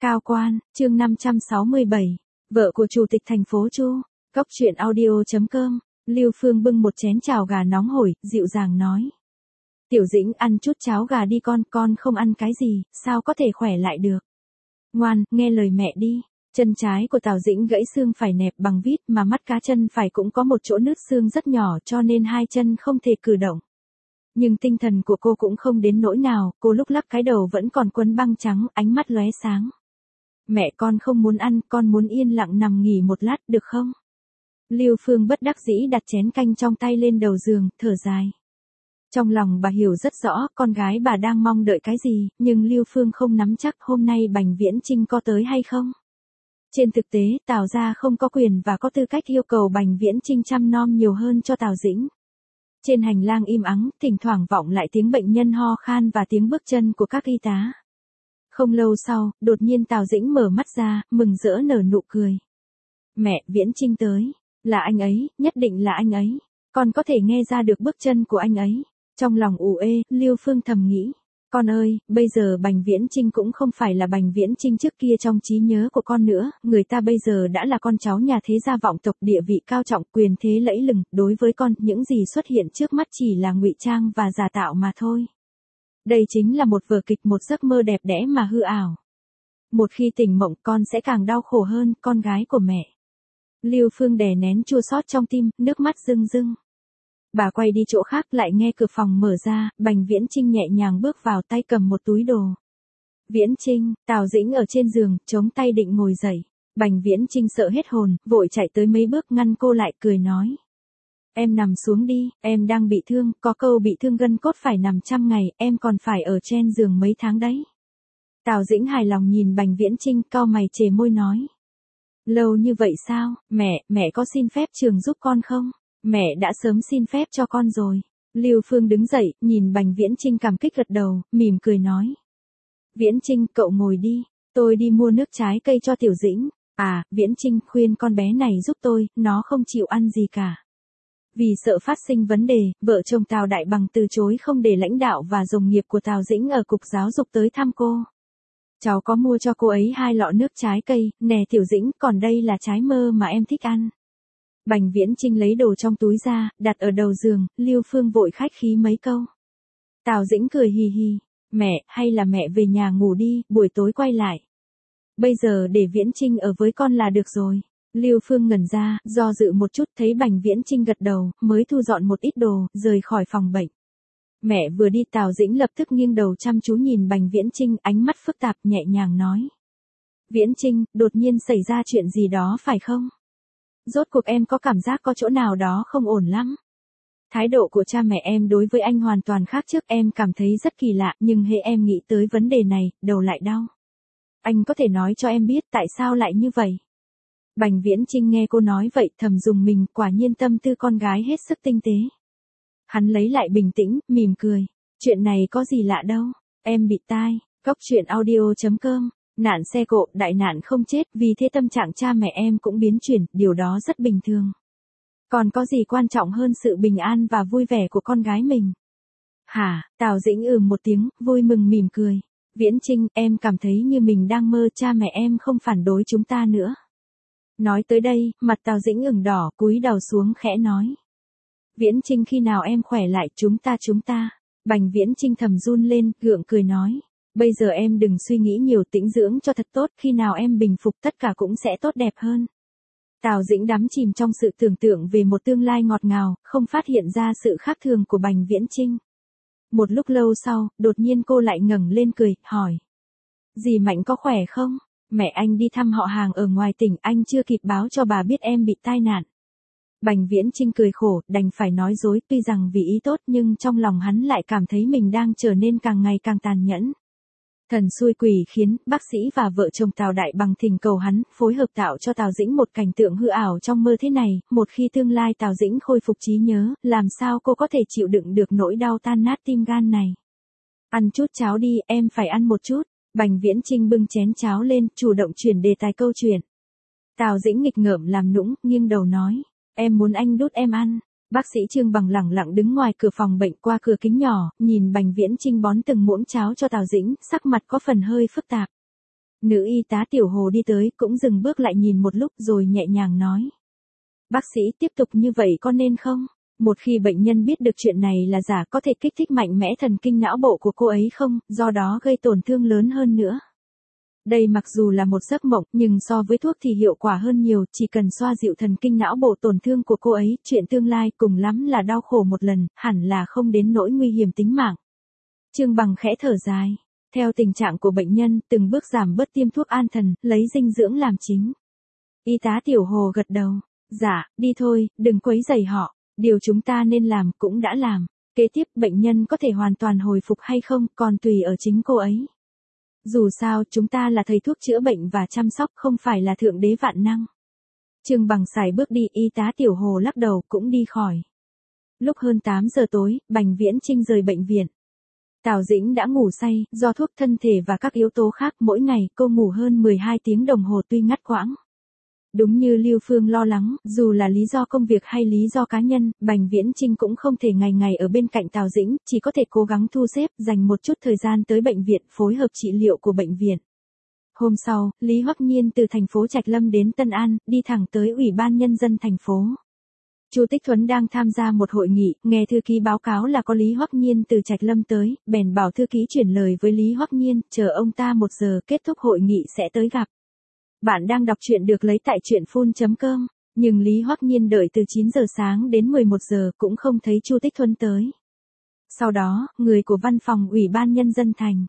Cao quan, chương 567. Vợ của chủ tịch thành phố Chu. Cốc truyện audio.com. Lưu Phương bưng một chén cháo gà nóng hổi, dịu dàng nói. Tiểu Dĩnh ăn chút cháo gà đi con không ăn cái gì, sao có thể khỏe lại được. Ngoan, nghe lời mẹ đi. Chân trái của Tào Dĩnh gãy xương phải nẹp bằng vít mà mắt cá chân phải cũng có một chỗ nứt xương rất nhỏ cho nên hai chân không thể cử động. Nhưng tinh thần của cô cũng không đến nỗi nào, cô lúc lắc cái đầu vẫn còn quấn băng trắng, ánh mắt lóe sáng. Mẹ con không muốn ăn, con muốn yên lặng nằm nghỉ một lát được không? Lưu Phương bất đắc dĩ đặt chén canh trong tay lên đầu giường, thở dài. Trong lòng bà hiểu rất rõ con gái bà đang mong đợi cái gì, nhưng Lưu Phương không nắm chắc hôm nay Bành Viễn Chinh có tới hay không. Trên thực tế, Tào gia không có quyền và có tư cách yêu cầu Bành Viễn Chinh chăm nom nhiều hơn cho Tào Dĩnh. Trên hành lang im ắng, thỉnh thoảng vọng lại tiếng bệnh nhân ho khan và tiếng bước chân của các y tá. Không lâu sau, đột nhiên Tào Dĩnh mở mắt ra, mừng rỡ nở nụ cười. Mẹ, Viễn Chinh tới. Là anh ấy, nhất định là anh ấy. Con có thể nghe ra được bước chân của anh ấy. Trong lòng ù ê, Lưu Phương thầm nghĩ. Con ơi, bây giờ Bành Viễn Chinh cũng không phải là Bành Viễn Chinh trước kia trong trí nhớ của con nữa, người ta bây giờ đã là con cháu nhà thế gia vọng tộc, địa vị cao trọng, quyền thế lẫy lừng, đối với con, những gì xuất hiện trước mắt chỉ là ngụy trang và giả tạo mà thôi. Đây chính là một vở kịch, một giấc mơ đẹp đẽ mà hư ảo. Một khi tỉnh mộng con sẽ càng đau khổ hơn, con gái của mẹ. Lưu Phương đè nén chua xót trong tim, nước mắt rưng rưng. Bà quay đi chỗ khác lại nghe cửa phòng mở ra, Bành Viễn Chinh nhẹ nhàng bước vào, tay cầm một túi đồ. Viễn Chinh, Tào Dĩnh ở trên giường, chống tay định ngồi dậy. Bành Viễn Chinh sợ hết hồn, vội chạy tới mấy bước ngăn cô lại, cười nói. Em nằm xuống đi, em đang bị thương, có câu bị thương gân cốt phải nằm 100 ngày, em còn phải ở trên giường mấy tháng đấy. Tào Dĩnh hài lòng nhìn Bành Viễn Chinh, cau mày chề môi nói. Lâu như vậy sao, mẹ có xin phép trường giúp con không? Mẹ đã sớm xin phép cho con rồi. Lưu Phương đứng dậy, nhìn Bành Viễn Chinh cảm kích gật đầu, mỉm cười nói. Viễn Chinh, cậu ngồi đi, tôi đi mua nước trái cây cho Tiểu Dĩnh. À, Viễn Chinh, khuyên con bé này giúp tôi, nó không chịu ăn gì cả. Vì sợ phát sinh vấn đề, vợ chồng Tào Đại Bằng từ chối không để lãnh đạo và đồng nghiệp của Tào Dĩnh ở cục giáo dục tới thăm cô. Cháu có mua cho cô ấy 2 lọ nước trái cây, nè Tiểu Dĩnh, còn đây là trái mơ mà em thích ăn. Bành Viễn Chinh lấy đồ trong túi ra, đặt ở đầu giường, Lưu Phương vội khách khí mấy câu. Tào Dĩnh cười hì hì, mẹ, hay là mẹ về nhà ngủ đi, buổi tối quay lại. Bây giờ để Viễn Chinh ở với con là được rồi. Lưu Phương ngẩn ra, do dự một chút, thấy Bành Viễn Chinh gật đầu, mới thu dọn một ít đồ, rời khỏi phòng bệnh. Mẹ vừa đi, Tào Dĩnh lập tức nghiêng đầu chăm chú nhìn Bành Viễn Chinh, ánh mắt phức tạp, nhẹ nhàng nói. Viễn Chinh, đột nhiên xảy ra chuyện gì đó phải không? Rốt cuộc em có cảm giác có chỗ nào đó không ổn lắm. Thái độ của cha mẹ em đối với anh hoàn toàn khác trước, em cảm thấy rất kỳ lạ, nhưng hễ em nghĩ tới vấn đề này, đầu lại đau. Anh có thể nói cho em biết tại sao lại như vậy? Bành Viễn Chinh nghe cô nói vậy thầm rùng mình, quả nhiên tâm tư con gái hết sức tinh tế. Hắn lấy lại bình tĩnh, mỉm cười. Chuyện này có gì lạ đâu, em bị tai. Cốc truyện audio.com. Nạn xe cộ, đại nạn không chết, vì thế tâm trạng cha mẹ em cũng biến chuyển, điều đó rất bình thường. Còn có gì quan trọng hơn sự bình an và vui vẻ của con gái mình? Hả? Tào Dĩnh một tiếng, vui mừng mỉm cười. Viễn Chinh, em cảm thấy như mình đang mơ, cha mẹ em không phản đối chúng ta nữa. Nói tới đây, mặt Tào Dĩnh ửng đỏ, cúi đầu xuống khẽ nói. Viễn Chinh, khi nào em khỏe lại, chúng ta. Bành Viễn Chinh thầm run lên, gượng cười nói. Bây giờ em đừng suy nghĩ nhiều, tĩnh dưỡng cho thật tốt, khi nào em bình phục tất cả cũng sẽ tốt đẹp hơn. Tào Dĩnh đắm chìm trong sự tưởng tượng về một tương lai ngọt ngào, không phát hiện ra sự khác thường của Bành Viễn Chinh. Một lúc lâu sau, đột nhiên cô lại ngẩng lên cười, hỏi. Dì Mạnh có khỏe không? Mẹ anh đi thăm họ hàng ở ngoài tỉnh, anh chưa kịp báo cho bà biết em bị tai nạn. Bành Viễn Chinh cười khổ, đành phải nói dối, tuy rằng vì ý tốt nhưng trong lòng hắn lại cảm thấy mình đang trở nên càng ngày càng tàn nhẫn. Thần xui quỷ khiến, bác sĩ và vợ chồng Tào Đại Bằng thỉnh cầu hắn, phối hợp tạo cho Tào Dĩnh một cảnh tượng hư ảo trong mơ thế này, một khi tương lai Tào Dĩnh khôi phục trí nhớ, làm sao cô có thể chịu đựng được nỗi đau tan nát tim gan này. Ăn chút cháo đi, em phải ăn một chút. Bành Viễn Chinh bưng chén cháo lên, chủ động chuyển đề tài câu chuyện. Tào Dĩnh nghịch ngợm làm nũng, nghiêng đầu nói. Em muốn anh đút em ăn. Bác sĩ Trương Bằng lẳng lặng đứng ngoài cửa phòng bệnh, qua cửa kính nhỏ, nhìn Bành Viễn Chinh bón từng muỗng cháo cho Tào Dĩnh, sắc mặt có phần hơi phức tạp. Nữ y tá Tiểu Hồ đi tới cũng dừng bước lại nhìn một lúc rồi nhẹ nhàng nói. Bác sĩ tiếp tục như vậy có nên không? Một khi bệnh nhân biết được chuyện này là giả có thể kích thích mạnh mẽ thần kinh não bộ của cô ấy không, do đó gây tổn thương lớn hơn nữa. Đây mặc dù là một giấc mộng nhưng so với thuốc thì hiệu quả hơn nhiều, chỉ cần xoa dịu thần kinh não bộ tổn thương của cô ấy, chuyện tương lai cùng lắm là đau khổ một lần, hẳn là không đến nỗi nguy hiểm tính mạng. Trương Bằng khẽ thở dài. Theo tình trạng của bệnh nhân, từng bước giảm bớt tiêm thuốc an thần, lấy dinh dưỡng làm chính. Y tá Tiểu Hồ gật đầu. Dạ, đi thôi, đừng quấy rầy họ. Điều chúng ta nên làm cũng đã làm. Kế tiếp bệnh nhân có thể hoàn toàn hồi phục hay không còn tùy ở chính cô ấy. Dù sao chúng ta là thầy thuốc chữa bệnh và chăm sóc không phải là thượng đế vạn năng. Trương Bằng xài bước đi, y tá Tiểu Hồ lắc đầu cũng đi khỏi. Lúc hơn 8 giờ tối, Bành Viễn Chinh rời bệnh viện. Tào Dĩnh đã ngủ say, do thuốc thân thể và các yếu tố khác mỗi ngày cô ngủ hơn 12 tiếng đồng hồ tuy ngắt quãng. Đúng như Lưu Phương lo lắng, dù là lý do công việc hay lý do cá nhân, Bành Viễn Chinh cũng không thể ngày ngày ở bên cạnh Tào Dĩnh, chỉ có thể cố gắng thu xếp, dành một chút thời gian tới bệnh viện phối hợp trị liệu của bệnh viện. Hôm sau, Lý Hoắc Nhiên từ thành phố Trạch Lâm đến Tân An, đi thẳng tới Ủy ban Nhân dân thành phố. Chu Tích Thuấn đang tham gia một hội nghị, nghe thư ký báo cáo là có Lý Hoắc Nhiên từ Trạch Lâm tới, bèn bảo thư ký chuyển lời với Lý Hoắc Nhiên, chờ ông ta 1 giờ kết thúc hội nghị sẽ tới gặp. Bạn đang đọc truyện được lấy tại truyện.com, nhưng Lý Hoắc Nhiên đợi từ 9 giờ sáng đến 11 giờ cũng không thấy Chu Tích Thuấn tới. Sau đó, người của văn phòng Ủy ban Nhân dân thành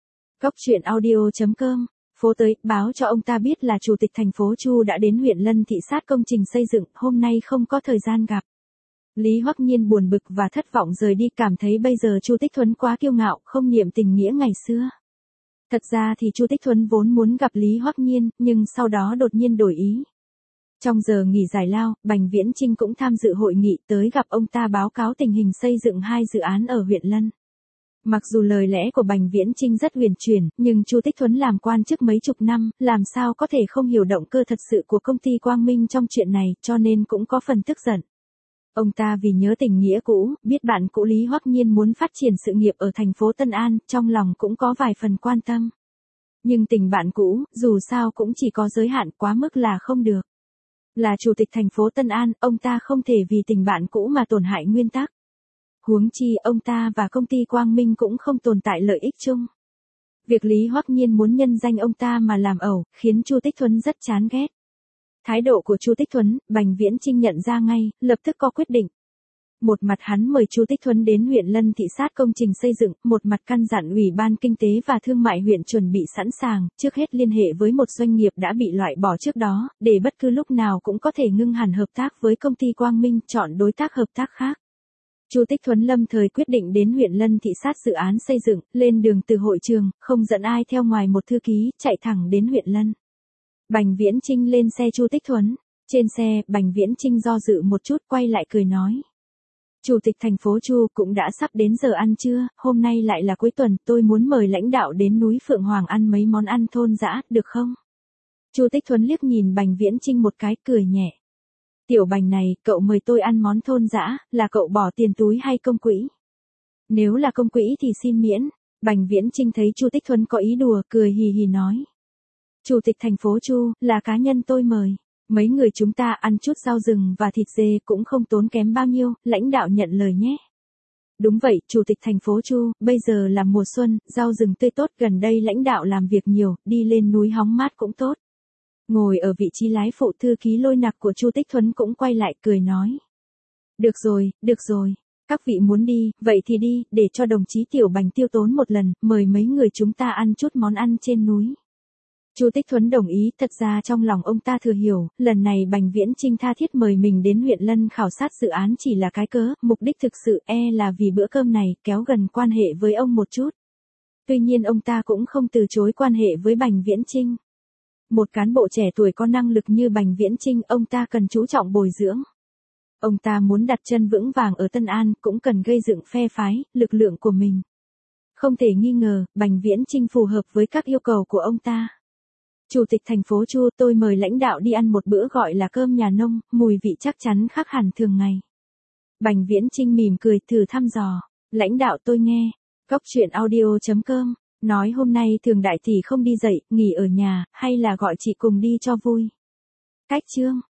Góc.audio.com phố tới, báo cho ông ta biết là Chủ tịch thành phố Chu đã đến huyện Lân thị sát công trình xây dựng, hôm nay không có thời gian gặp. Lý Hoắc Nhiên buồn bực và thất vọng rời đi, cảm thấy bây giờ Chu Tích Thuấn quá kiêu ngạo, không niệm tình nghĩa ngày xưa. Thật ra thì Chu Tích Thuấn vốn muốn gặp Lý Hoắc Nhiên, nhưng sau đó đột nhiên đổi ý. Trong giờ nghỉ giải lao, Bành Viễn Chinh cũng tham dự hội nghị tới gặp ông ta báo cáo tình hình xây dựng 2 dự án ở huyện Lân. Mặc dù lời lẽ của Bành Viễn Chinh rất huyền chuyển, nhưng Chu Tích Thuấn làm quan chức mấy chục năm, làm sao có thể không hiểu động cơ thật sự của công ty Quang Minh trong chuyện này, cho nên cũng có phần tức giận. Ông ta vì nhớ tình nghĩa cũ, biết bạn cũ Lý Hoắc Nhiên muốn phát triển sự nghiệp ở thành phố Tân An, trong lòng cũng có vài phần quan tâm. Nhưng tình bạn cũ, dù sao cũng chỉ có giới hạn, quá mức là không được. Là chủ tịch thành phố Tân An, ông ta không thể vì tình bạn cũ mà tổn hại nguyên tắc. Huống chi ông ta và công ty Quang Minh cũng không tồn tại lợi ích chung. Việc Lý Hoắc Nhiên muốn nhân danh ông ta mà làm ẩu, khiến Chu Tích Thuấn rất chán ghét. Thái độ của Chu Tích Thuấn, Bành Viễn Chinh nhận ra ngay, lập tức có quyết định. Một mặt hắn mời Chu Tích Thuấn đến huyện Lân thị sát công trình xây dựng, một mặt căn dặn Ủy ban Kinh tế và Thương mại huyện chuẩn bị sẵn sàng, trước hết liên hệ với một doanh nghiệp đã bị loại bỏ trước đó, để bất cứ lúc nào cũng có thể ngưng hẳn hợp tác với công ty Quang Minh, chọn đối tác hợp tác khác. Chu Tích Thuấn lâm thời quyết định đến huyện Lân thị sát dự án xây dựng, lên đường từ hội trường, không dẫn ai theo ngoài một thư ký, chạy thẳng đến huyện Lân. Bành Viễn Chinh lên xe Chu Tích Thuấn. Trên xe, Bành Viễn Chinh do dự một chút, quay lại cười nói. Chủ tịch thành phố Chu, cũng đã sắp đến giờ ăn trưa, hôm nay lại là cuối tuần, tôi muốn mời lãnh đạo đến núi Phượng Hoàng ăn mấy món ăn thôn dã, được không? Chu Tích Thuấn liếc nhìn Bành Viễn Chinh một cái, cười nhẹ. Tiểu Bành này, cậu mời tôi ăn món thôn dã, là cậu bỏ tiền túi hay công quỹ? Nếu là công quỹ thì xin miễn. Bành Viễn Chinh thấy Chu Tích Thuấn có ý đùa, cười hì hì nói. Chủ tịch thành phố Chu, là cá nhân tôi mời. Mấy người chúng ta ăn chút rau rừng và thịt dê cũng không tốn kém bao nhiêu, lãnh đạo nhận lời nhé. Đúng vậy, Chủ tịch thành phố Chu, bây giờ là mùa xuân, rau rừng tươi tốt, gần đây lãnh đạo làm việc nhiều, đi lên núi hóng mát cũng tốt. Ngồi ở vị trí lái phụ, thư ký Lôi Nặc của Chu Tích Thuấn cũng quay lại cười nói. Được rồi, các vị muốn đi, vậy thì đi, để cho đồng chí Tiểu Bành tiêu tốn một lần, mời mấy người chúng ta ăn chút món ăn trên núi. Chu Tích Thuấn đồng ý, thật ra trong lòng ông ta thừa hiểu, lần này Bành Viễn Chinh tha thiết mời mình đến huyện Lân khảo sát dự án chỉ là cái cớ, mục đích thực sự là vì bữa cơm này, kéo gần quan hệ với ông một chút. Tuy nhiên ông ta cũng không từ chối quan hệ với Bành Viễn Chinh. Một cán bộ trẻ tuổi có năng lực như Bành Viễn Chinh, ông ta cần chú trọng bồi dưỡng. Ông ta muốn đặt chân vững vàng ở Tân An, cũng cần gây dựng phe phái, lực lượng của mình. Không thể nghi ngờ, Bành Viễn Chinh phù hợp với các yêu cầu của ông ta. Chủ tịch thành phố Chu, tôi mời lãnh đạo đi ăn một bữa gọi là cơm nhà nông, mùi vị chắc chắn khác hẳn thường ngày. Bành Viễn Chinh mỉm cười, thử thăm dò. Lãnh đạo tôi nghe. Góc.audio.com Nói hôm nay Thường đại tỷ không đi dậy, nghỉ ở nhà, hay là gọi chị cùng đi cho vui. Cách chương.